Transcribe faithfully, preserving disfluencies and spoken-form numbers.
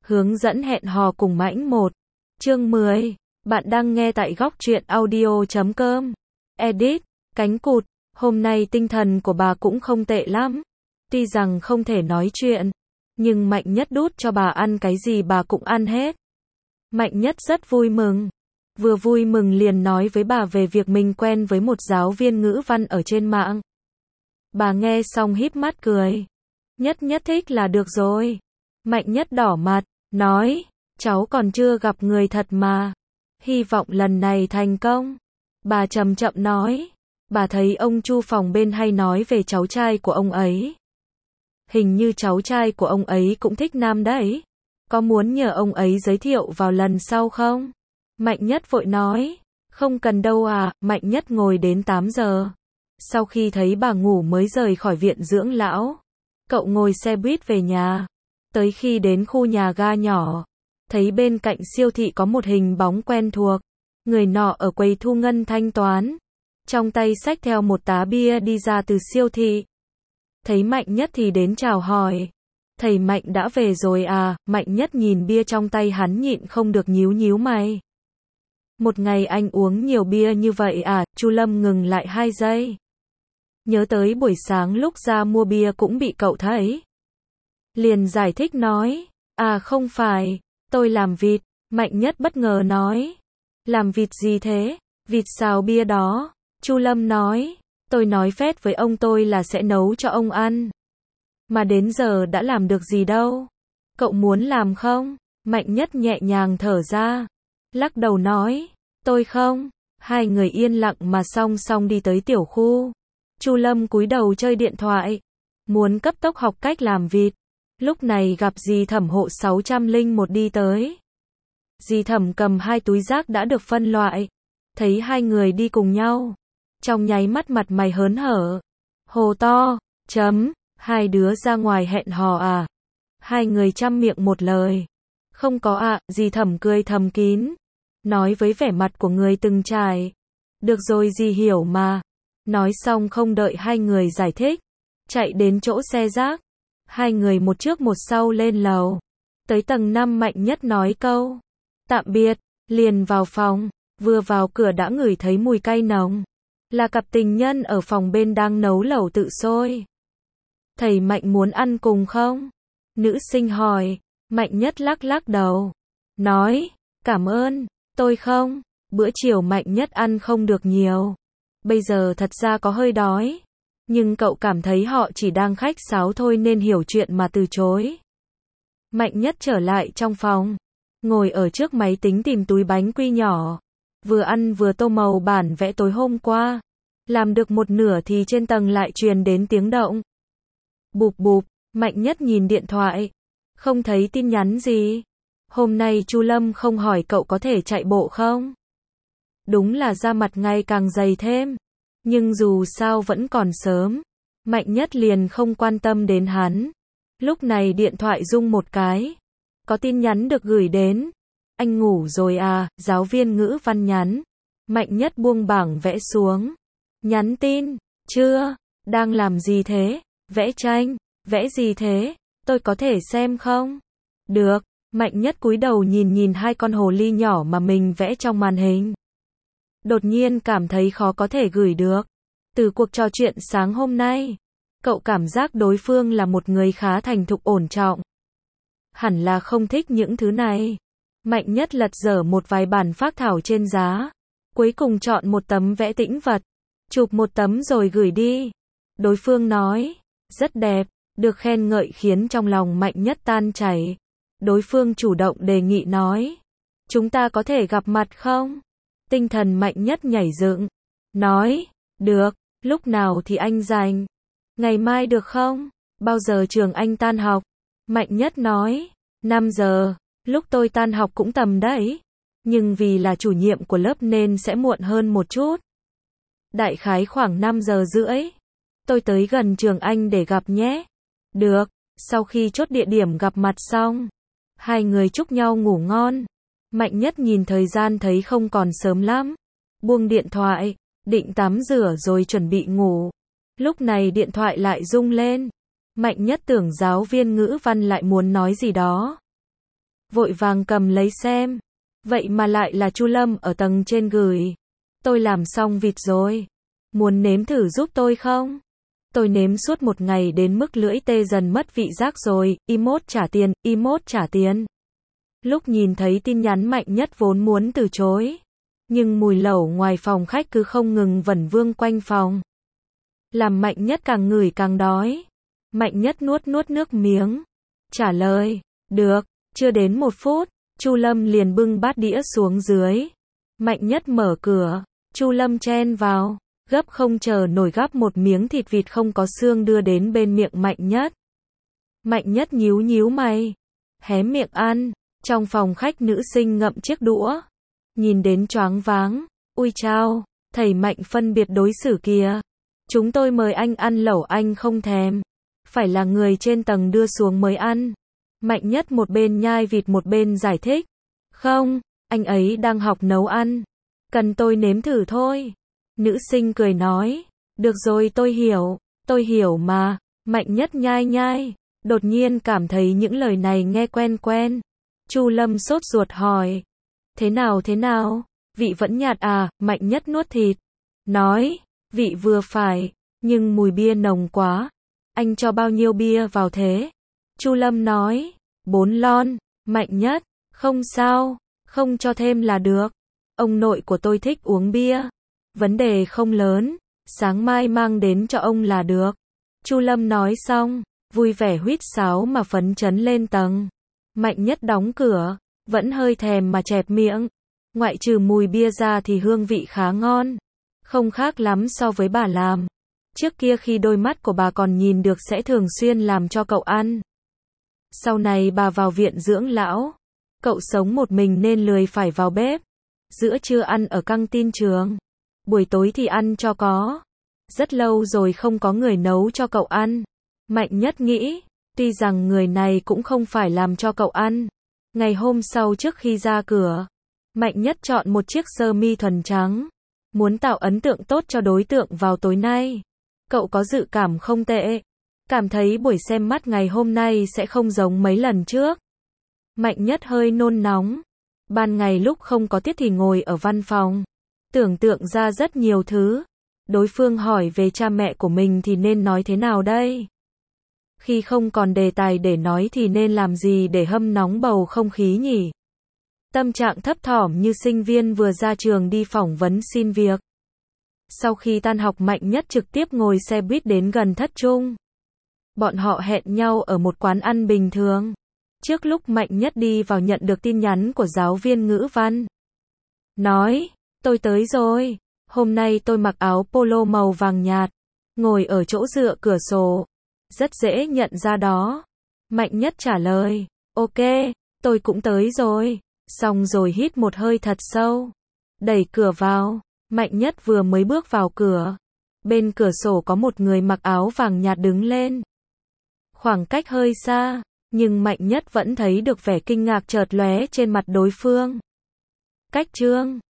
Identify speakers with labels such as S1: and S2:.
S1: Hướng dẫn hẹn hò cùng Mãnh một. Chương mười. Bạn đang nghe tại góc truyện audio chấm com. Edit. Cánh cụt. Hôm nay tinh thần của bà cũng không tệ lắm. Tuy rằng không thể nói chuyện, nhưng Mạnh Nhất đút cho bà ăn cái gì bà cũng ăn hết. Mạnh Nhất rất vui mừng. Vừa vui mừng liền nói với bà về việc mình quen với một giáo viên ngữ văn ở trên mạng. Bà nghe xong híp mắt cười. Nhất Nhất thích là được rồi. Mạnh Nhất đỏ mặt, nói, cháu còn chưa gặp người thật mà. Hy vọng lần này thành công. Bà chậm chậm nói, bà thấy ông Chu phòng bên hay nói về cháu trai của ông ấy. Hình như cháu trai của ông ấy cũng thích nam đấy. Có muốn nhờ ông ấy giới thiệu vào lần sau không? Mạnh Nhất vội nói, không cần đâu à. Mạnh Nhất ngồi đến tám giờ. Sau khi thấy bà ngủ mới rời khỏi viện dưỡng lão. Cậu ngồi xe buýt về nhà. Tới khi đến khu nhà ga nhỏ, thấy bên cạnh siêu thị có một hình bóng quen thuộc. Người nọ ở quầy thu ngân thanh toán, trong tay xách theo một tá bia đi ra từ siêu thị. Thấy Mạnh Nhất thì đến chào hỏi. Thầy Mạnh đã về rồi à? Mạnh Nhất nhìn bia trong tay hắn nhịn không được nhíu nhíu mày. Một ngày anh uống nhiều bia như vậy à? Chu Lâm ngừng lại hai giây. Nhớ tới buổi sáng lúc ra mua bia cũng bị cậu thấy. Liền giải thích nói, à không phải, tôi làm vịt. Mạnh Nhất bất ngờ nói, làm vịt gì thế? Vịt xào bia đó. Chu Lâm nói, tôi nói phét với ông tôi là sẽ nấu cho ông ăn. Mà đến giờ đã làm được gì đâu. Cậu muốn làm không? Mạnh Nhất nhẹ nhàng thở ra, lắc đầu nói, tôi không. Hai người yên lặng mà song song đi tới tiểu khu. Chu Lâm cúi đầu chơi điện thoại, muốn cấp tốc học cách làm vịt. Lúc này gặp dì Thẩm hộ sáu trăm lẻ một đi tới. Dì Thẩm cầm hai túi rác đã được phân loại. Thấy hai người đi cùng nhau, trong nháy mắt mặt mày hớn hở. Hồ to, chấm, hai đứa ra ngoài hẹn hò à? Hai người chăm miệng một lời. Không có ạ. Dì Thẩm cười thầm kín, nói với vẻ mặt của người từng trải. Được rồi dì hiểu mà. Nói xong không đợi hai người giải thích, chạy đến chỗ xe rác. Hai người một trước một sau lên lầu. Tới tầng năm Mạnh Nhất nói câu tạm biệt, liền vào phòng. Vừa vào cửa đã ngửi thấy mùi cay nồng. Là cặp tình nhân ở phòng bên đang nấu lẩu tự sôi. Thầy Mạnh muốn ăn cùng không? Nữ sinh hỏi. Mạnh Nhất lắc lắc đầu, nói, cảm ơn, tôi không. Bữa chiều Mạnh Nhất ăn không được nhiều. Bây giờ thật ra có hơi đói. Nhưng cậu cảm thấy họ chỉ đang khách sáo thôi nên hiểu chuyện mà từ chối. Mạnh Nhất trở lại trong phòng, ngồi ở trước máy tính tìm túi bánh quy nhỏ. Vừa ăn vừa tô màu bản vẽ tối hôm qua. Làm được một nửa thì trên tầng lại truyền đến tiếng động. Bụp bụp. Mạnh Nhất nhìn điện thoại, không thấy tin nhắn gì. Hôm nay Chu Lâm không hỏi cậu có thể chạy bộ không? Đúng là da mặt ngày càng dày thêm. Nhưng dù sao vẫn còn sớm. Mạnh Nhất liền không quan tâm đến hắn. Lúc này điện thoại rung một cái. Có tin nhắn được gửi đến. Anh ngủ rồi à? Giáo viên ngữ văn nhắn. Mạnh Nhất buông bảng vẽ xuống. Nhắn tin. Chưa. Đang làm gì thế? Vẽ tranh. Vẽ gì thế? Tôi có thể xem không? Được. Mạnh Nhất cúi đầu nhìn nhìn hai con hồ ly nhỏ mà mình vẽ trong màn hình. Đột nhiên cảm thấy khó có thể gửi được. Từ cuộc trò chuyện sáng hôm nay, cậu cảm giác đối phương là một người khá thành thục ổn trọng. Hẳn là không thích những thứ này. Mạnh Nhất lật dở một vài bản phác thảo trên giá. Cuối cùng chọn một tấm vẽ tĩnh vật. Chụp một tấm rồi gửi đi. Đối phương nói, rất đẹp. Được khen ngợi khiến trong lòng Mạnh Nhất tan chảy. Đối phương chủ động đề nghị nói, chúng ta có thể gặp mặt không? Tinh thần Mạnh Nhất nhảy dựng, nói, được, lúc nào thì anh rảnh? Ngày mai được không? Bao giờ trường anh tan học? Mạnh Nhất nói, năm giờ, lúc tôi tan học cũng tầm đấy. Nhưng vì là chủ nhiệm của lớp nên sẽ muộn hơn một chút. Đại khái khoảng năm giờ rưỡi. Tôi tới gần trường anh để gặp nhé. Được. Sau khi chốt địa điểm gặp mặt xong, hai người chúc nhau ngủ ngon. Mạnh Nhất nhìn thời gian thấy không còn sớm lắm. Buông điện thoại, định tắm rửa rồi chuẩn bị ngủ. Lúc này điện thoại lại rung lên. Mạnh Nhất tưởng giáo viên ngữ văn lại muốn nói gì đó. vội vàng cầm lấy xem. Vậy mà lại là Chu Lâm ở tầng trên gửi. Tôi làm xong vịt rồi. Muốn nếm thử giúp tôi không? Tôi nếm suốt một ngày đến mức lưỡi tê dần mất vị giác rồi, emoji trả tiền, emoji trả tiền. Lúc nhìn thấy tin nhắn Mạnh Nhất vốn muốn từ chối. Nhưng mùi lẩu ngoài phòng khách cứ không ngừng vẩn vương quanh phòng. Làm Mạnh Nhất càng ngửi càng đói. Mạnh Nhất nuốt nuốt nước miếng. Trả lời, được, chưa đến một phút, Chu Lâm liền bưng bát đĩa xuống dưới. Mạnh Nhất mở cửa, Chu Lâm chen vào, gấp không chờ nổi gắp một miếng thịt vịt không có xương đưa đến bên miệng Mạnh Nhất. Mạnh Nhất nhíu nhíu mày, hé miệng ăn. Trong phòng khách nữ sinh ngậm chiếc đũa, nhìn đến choáng váng. Ui chao, thầy Mạnh phân biệt đối xử kìa. Chúng tôi mời anh ăn lẩu anh không thèm. Phải là người trên tầng đưa xuống mới ăn. Mạnh Nhất một bên nhai vịt một bên giải thích. Không, anh ấy đang học nấu ăn. Cần tôi nếm thử thôi. Nữ sinh cười nói. Được rồi tôi hiểu, tôi hiểu mà. Mạnh Nhất nhai nhai. Đột nhiên cảm thấy những lời này nghe quen quen. Chu Lâm sốt ruột hỏi. Thế nào thế nào? Vị vẫn nhạt à? Mạnh Nhất nuốt thịt. Nói. Vị vừa phải. Nhưng mùi bia nồng quá. Anh cho bao nhiêu bia vào thế? Chu Lâm nói. Bốn lon. Mạnh Nhất. Không sao. Không cho thêm là được. Ông nội của tôi thích uống bia. Vấn đề không lớn. Sáng mai mang đến cho ông là được. Chu Lâm nói xong. Vui vẻ huýt sáo mà phấn chấn lên tầng. Mạnh Nhất đóng cửa. Vẫn hơi thèm mà chẹp miệng. Ngoại trừ mùi bia ra thì hương vị khá ngon. Không khác lắm so với bà làm. Trước kia khi đôi mắt của bà còn nhìn được sẽ thường xuyên làm cho cậu ăn. Sau này bà vào viện dưỡng lão. Cậu sống một mình nên lười phải vào bếp. Giữa trưa ăn ở căng tin trường. Buổi tối thì ăn cho có. Rất lâu rồi không có người nấu cho cậu ăn. Mạnh Nhất nghĩ, tuy rằng người này cũng không phải làm cho cậu ăn. Ngày hôm sau trước khi ra cửa, Mạnh Nhất chọn một chiếc sơ mi thuần trắng. Muốn tạo ấn tượng tốt cho đối tượng vào tối nay. Cậu có dự cảm không tệ. Cảm thấy buổi xem mắt ngày hôm nay sẽ không giống mấy lần trước. Mạnh Nhất hơi nôn nóng. Ban ngày lúc không có tiết thì ngồi ở văn phòng. Tưởng tượng ra rất nhiều thứ. Đối phương hỏi về cha mẹ của mình thì nên nói thế nào đây? Khi không còn đề tài để nói thì nên làm gì để hâm nóng bầu không khí nhỉ? Tâm trạng thấp thỏm như sinh viên vừa ra trường đi phỏng vấn xin việc. Sau khi tan học Mạnh Nhất trực tiếp ngồi xe buýt đến gần Thất Trung. Bọn họ hẹn nhau ở một quán ăn bình thường. Trước lúc Mạnh Nhất đi vào nhận được tin nhắn của giáo viên ngữ văn. Nói, tôi tới rồi. Hôm nay tôi mặc áo polo màu vàng nhạt. Ngồi ở chỗ dựa cửa sổ. Rất dễ nhận ra đó. Mạnh Nhất trả lời, ok, tôi cũng tới rồi. Xong rồi hít một hơi thật sâu. Đẩy cửa vào. Mạnh Nhất vừa mới bước vào cửa. Bên cửa sổ có một người mặc áo vàng nhạt đứng lên. Khoảng cách hơi xa, nhưng Mạnh Nhất vẫn thấy được vẻ kinh ngạc chợt lóe trên mặt đối phương. Cách Trương,